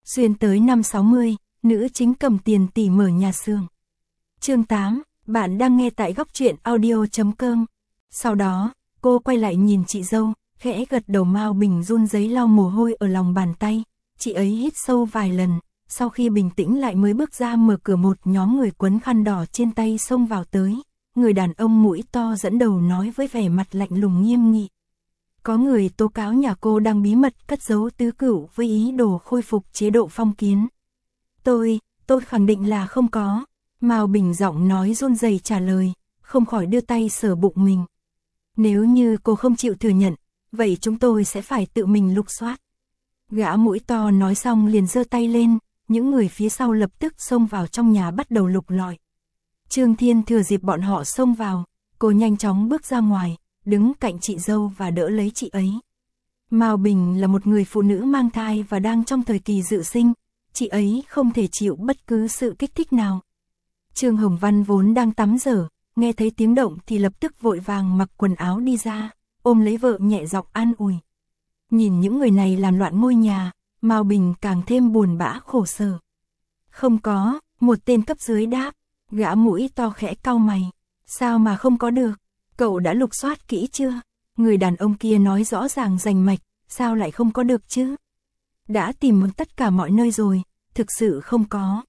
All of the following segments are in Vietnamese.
Xuyên tới năm 60, nữ chính cầm tiền tỷ mở nhà xưởng. Chương 8, bạn đang nghe tại góc truyện audio.com. Sau đó, cô quay lại nhìn chị dâu, khẽ gật đầu. Mao Bình run rẩy lau mồ hôi ở lòng bàn tay. Chị ấy hít sâu vài lần, sau khi bình tĩnh lại mới bước ra mở cửa. Một nhóm người quấn khăn đỏ trên tay xông vào tới. Người đàn ông mũi to dẫn đầu nói với vẻ mặt lạnh lùng nghiêm nghị. Có người tố cáo nhà cô đang bí mật cất giấu tứ cửu với ý đồ khôi phục chế độ phong kiến. Tôi khẳng định là không có. Mao Bình giọng nói run rẩy trả lời, không khỏi đưa tay sờ bụng mình. Nếu như cô không chịu thừa nhận, vậy chúng tôi sẽ phải tự mình lục soát. Gã mũi to nói xong liền giơ tay lên, những người phía sau lập tức xông vào trong nhà bắt đầu lục lọi. Trương Thiên thừa dịp bọn họ xông vào, cô nhanh chóng bước ra ngoài, đứng cạnh chị dâu và đỡ lấy chị ấy. Mao Bình là một người phụ nữ mang thai và đang trong thời kỳ dự sinh, chị ấy không thể chịu bất cứ sự kích thích nào. Trương Hồng Văn vốn đang tắm rửa, nghe thấy tiếng động thì lập tức vội vàng mặc quần áo đi ra, ôm lấy vợ nhẹ giọng an ủi. Nhìn những người này làm loạn ngôi nhà, Mao Bình càng thêm buồn bã khổ sở. Không có, một tên cấp dưới đáp. Gã mũi to khẽ cau mày. Sao mà không có được? Cậu đã lục soát kỹ chưa? Người đàn ông kia nói rõ ràng rành mạch, sao lại không có được chứ? Đã tìm tất cả mọi nơi rồi, thực sự không có.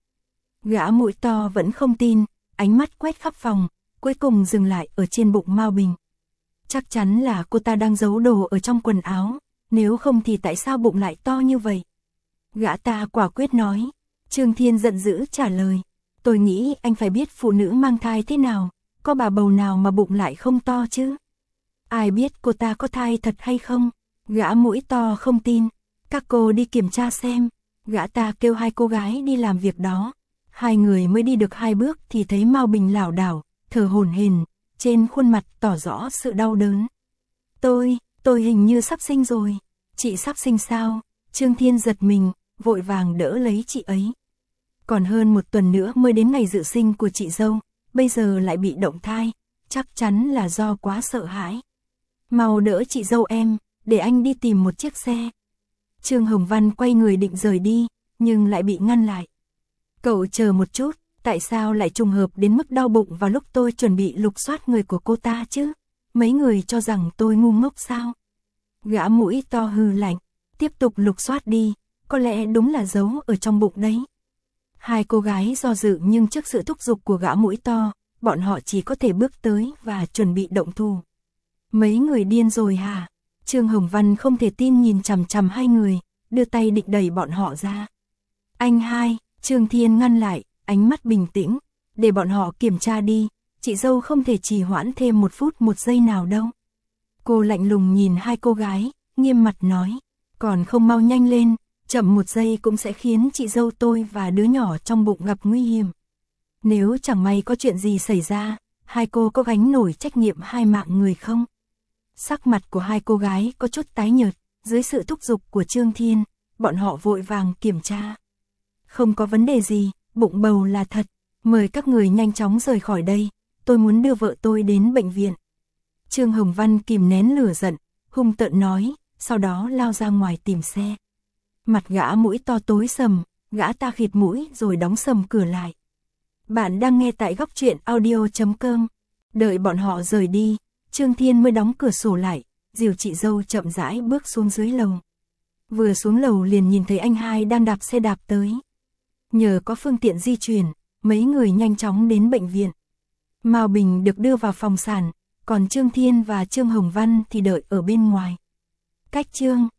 Gã mũi to vẫn không tin, ánh mắt quét khắp phòng, cuối cùng dừng lại ở trên bụng Mao Bình. Chắc chắn là cô ta đang giấu đồ ở trong quần áo, nếu không thì tại sao bụng lại to như vậy? Gã ta quả quyết nói. Trương Thiên giận dữ trả lời. Tôi nghĩ anh phải biết phụ nữ mang thai thế nào, có bà bầu nào mà bụng lại không to chứ? Ai biết cô ta có thai thật hay không? Gã mũi to không tin. Các cô đi kiểm tra xem. Gã ta kêu hai cô gái đi làm việc đó. Hai người mới đi được 2 bước thì thấy Mao Bình lảo đảo, thở hổn hển, trên khuôn mặt tỏ rõ sự đau đớn. Tôi hình như sắp sinh rồi. Chị sắp sinh sao? Trương Thiên giật mình, vội vàng đỡ lấy chị ấy. Còn hơn 1 tuần nữa mới đến ngày dự sinh của chị dâu, bây giờ lại bị động thai, chắc chắn là do quá sợ hãi. Mau đỡ chị dâu em, để anh đi tìm một chiếc xe. Trương Hồng Văn quay người định rời đi, nhưng lại bị ngăn lại. Cậu chờ một chút, tại sao lại trùng hợp đến mức đau bụng vào lúc tôi chuẩn bị lục soát người của cô ta chứ? Mấy người cho rằng tôi ngu ngốc sao? Gã mũi to hừ lạnh, tiếp tục lục soát đi, có lẽ đúng là giấu ở trong bụng đấy. Hai cô gái do dự nhưng trước sự thúc giục của gã mũi to, bọn họ chỉ có thể bước tới và chuẩn bị động thủ. Mấy người điên rồi hả? Trương Hồng Văn không thể tin nhìn chằm chằm hai người, đưa tay định đẩy bọn họ ra. Anh hai, Trương Thiên ngăn lại, ánh mắt bình tĩnh, để bọn họ kiểm tra đi, chị dâu không thể trì hoãn thêm 1 phút 1 giây nào đâu. Cô lạnh lùng nhìn hai cô gái, nghiêm mặt nói, còn không mau nhanh lên, chậm 1 giây cũng sẽ khiến chị dâu tôi và đứa nhỏ trong bụng gặp nguy hiểm. Nếu chẳng may có chuyện gì xảy ra, hai cô có gánh nổi trách nhiệm 2 mạng người không? Sắc mặt của hai cô gái có chút tái nhợt, dưới sự thúc giục của Trương Thiên, bọn họ vội vàng kiểm tra. Không có vấn đề gì, bụng bầu là thật, mời các người nhanh chóng rời khỏi đây, tôi muốn đưa vợ tôi đến bệnh viện. Trương Hồng Văn kìm nén lửa giận, hung tợn nói, sau đó lao ra ngoài tìm xe. Mặt gã mũi to tối sầm, gã ta khịt mũi rồi đóng sầm cửa lại. Bạn đang nghe tại góc truyện audio.com. Đợi bọn họ rời đi, Trương Thiên mới đóng cửa sổ lại, dìu chị dâu chậm rãi bước xuống dưới lầu. Vừa xuống lầu liền nhìn thấy anh hai đang đạp xe đạp tới. Nhờ có phương tiện di chuyển, mấy người nhanh chóng đến bệnh viện. Mao Bình được đưa vào phòng sản, còn Trương Thiên và Trương Hồng Văn thì đợi ở bên ngoài. Cách Trương